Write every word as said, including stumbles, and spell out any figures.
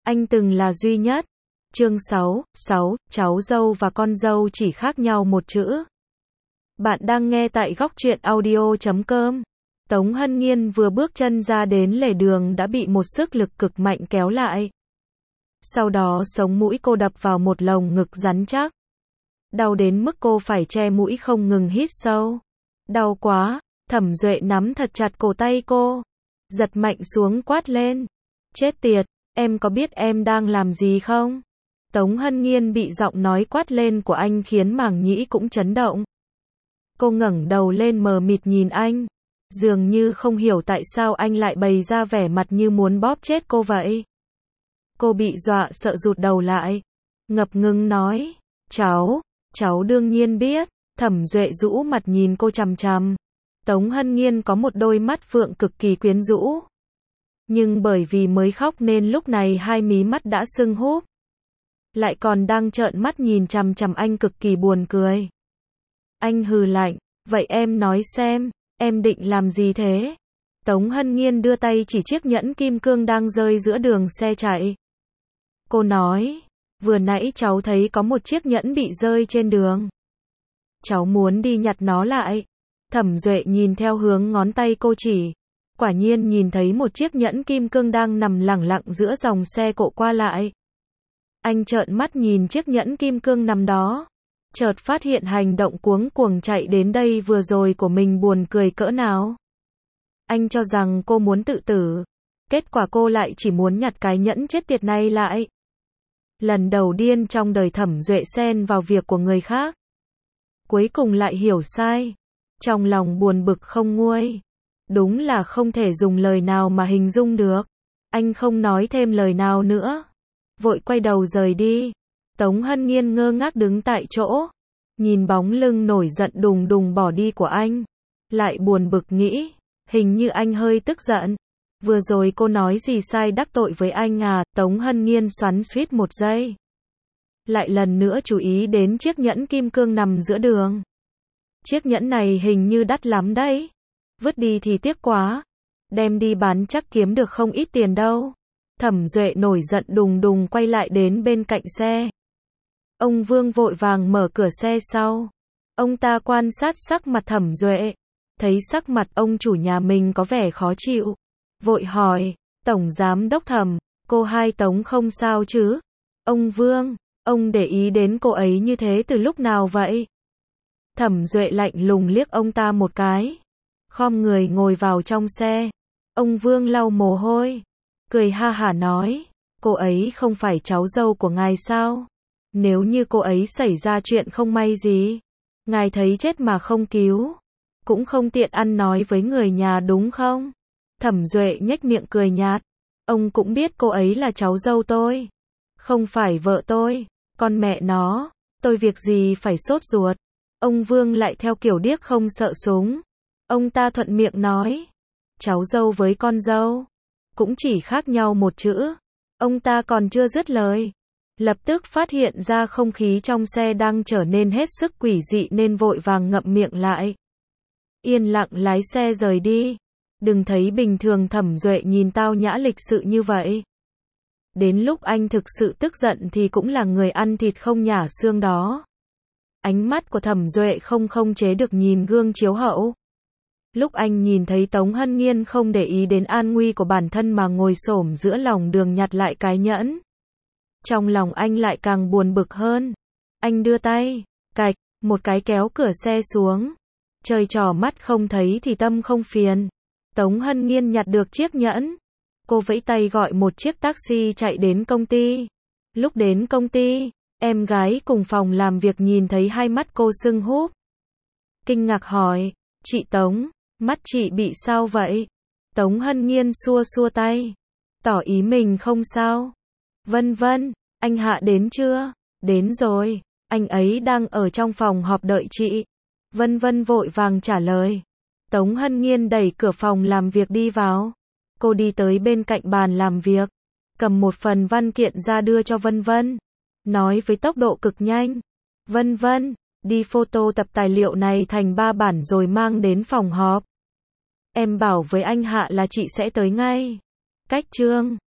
Anh từng là duy nhất. Chương sáu, sáu, cháu dâu và con dâu chỉ khác nhau một chữ. Bạn đang nghe tại góc truyện audio chấm com. Tống Hân Nhiên vừa bước chân ra đến lề đường đã bị một sức lực cực mạnh kéo lại. Sau đó sống mũi cô đập vào một lồng ngực rắn chắc. Đau đến mức cô phải che mũi không ngừng hít sâu. Đau quá, Thẩm Duệ nắm thật chặt cổ tay cô. Giật mạnh xuống quát lên. Chết tiệt, em có biết em đang làm gì không? Tống Hân Nhiên bị giọng nói quát lên của anh khiến màng nhĩ cũng chấn động. Cô ngẩng đầu lên mờ mịt nhìn anh. Dường như không hiểu tại sao anh lại bày ra vẻ mặt như muốn bóp chết cô vậy. Cô bị dọa sợ rụt đầu lại. Ngập ngừng nói. Cháu, cháu đương nhiên biết. Thẩm Duệ rũ mặt nhìn cô chằm chằm. Tống Hân Nhiên có một đôi mắt phượng cực kỳ quyến rũ. Nhưng bởi vì mới khóc nên lúc này hai mí mắt đã sưng húp. Lại còn đang trợn mắt nhìn chằm chằm anh cực kỳ buồn cười. Anh hừ lạnh, vậy em nói xem, em định làm gì thế? Tống Hân Nhiên đưa tay chỉ chiếc nhẫn kim cương đang rơi giữa đường xe chạy. Cô nói, vừa nãy cháu thấy có một chiếc nhẫn bị rơi trên đường. Cháu muốn đi nhặt nó lại. Thẩm Duệ nhìn theo hướng ngón tay cô chỉ. Quả nhiên nhìn thấy một chiếc nhẫn kim cương đang nằm lẳng lặng giữa dòng xe cộ qua lại. Anh trợn mắt nhìn chiếc nhẫn kim cương nằm đó. Chợt phát hiện hành động cuống cuồng chạy đến đây vừa rồi của mình buồn cười cỡ nào. Anh cho rằng cô muốn tự tử. Kết quả cô lại chỉ muốn nhặt cái nhẫn chết tiệt này lại. Lần đầu điên trong đời Thẩm Duệ xen vào việc của người khác. Cuối cùng lại hiểu sai. Trong lòng buồn bực không nguôi. Đúng là không thể dùng lời nào mà hình dung được. Anh không nói thêm lời nào nữa. Vội quay đầu rời đi. Tống Hân Nhiên ngơ ngác đứng tại chỗ. Nhìn bóng lưng nổi giận đùng đùng bỏ đi của anh. Lại buồn bực nghĩ. Hình như anh hơi tức giận. Vừa rồi cô nói gì sai đắc tội với anh à? Tống Hân Nhiên xoắn xuýt một giây. Lại lần nữa chú ý đến chiếc nhẫn kim cương nằm giữa đường. Chiếc nhẫn này hình như đắt lắm đấy. Vứt đi thì tiếc quá. Đem đi bán chắc kiếm được không ít tiền đâu. Thẩm Duệ nổi giận đùng đùng quay lại đến bên cạnh xe. Ông Vương vội vàng mở cửa xe sau. Ông ta quan sát sắc mặt Thẩm Duệ. Thấy sắc mặt ông chủ nhà mình có vẻ khó chịu. Vội hỏi, Tổng Giám Đốc Thẩm, cô hai Tống không sao chứ? Ông Vương, ông để ý đến cô ấy như thế từ lúc nào vậy? Thẩm Duệ lạnh lùng liếc ông ta một cái. Khom người ngồi vào trong xe. Ông Vương lau mồ hôi. Cười ha hả nói, cô ấy không phải cháu dâu của ngài sao? Nếu như cô ấy xảy ra chuyện không may gì, ngài thấy chết mà không cứu, cũng không tiện ăn nói với người nhà đúng không? Thẩm Duệ nhếch miệng cười nhạt. Ông cũng biết cô ấy là cháu dâu tôi. Không phải vợ tôi. Con mẹ nó, tôi việc gì phải sốt ruột. Ông Vương lại theo kiểu điếc không sợ súng. Ông ta thuận miệng nói. Cháu dâu với con dâu cũng chỉ khác nhau một chữ. Ông ta còn chưa dứt lời. Lập tức phát hiện ra không khí trong xe đang trở nên hết sức quỷ dị nên vội vàng ngậm miệng lại. Yên lặng lái xe rời đi. Đừng thấy bình thường Thẩm Duệ nhìn tao nhã lịch sự như vậy. Đến lúc anh thực sự tức giận thì cũng là người ăn thịt không nhả xương đó. Ánh mắt của Thẩm Duệ không không chế được nhìn gương chiếu hậu. Lúc anh nhìn thấy Tống Hân Nhiên không để ý đến an nguy của bản thân mà ngồi xổm giữa lòng đường nhặt lại cái nhẫn. Trong lòng anh lại càng buồn bực hơn. Anh đưa tay, cạch, một cái kéo cửa xe xuống. Trời trò mắt không thấy thì tâm không phiền. Tống Hân Nhiên nhặt được chiếc nhẫn. Cô vẫy tay gọi một chiếc taxi chạy đến công ty. Lúc đến công ty, em gái cùng phòng làm việc nhìn thấy hai mắt cô sưng húp. Kinh ngạc hỏi, chị Tống, mắt chị bị sao vậy? Tống Hân Nhiên xua xua tay, tỏ ý mình không sao. Vân vân, anh Hạ đến chưa? Đến rồi, anh ấy đang ở trong phòng họp đợi chị. Vân vân vội vàng trả lời. Tống Hân Nhiên đẩy cửa phòng làm việc đi vào. Cô đi tới bên cạnh bàn làm việc, cầm một phần văn kiện ra đưa cho Vân Vân. Nói với tốc độ cực nhanh. Vân Vân, đi photo tập tài liệu này thành ba bản rồi mang đến phòng họp. Em bảo với anh Hạ là chị sẽ tới ngay. Cách chương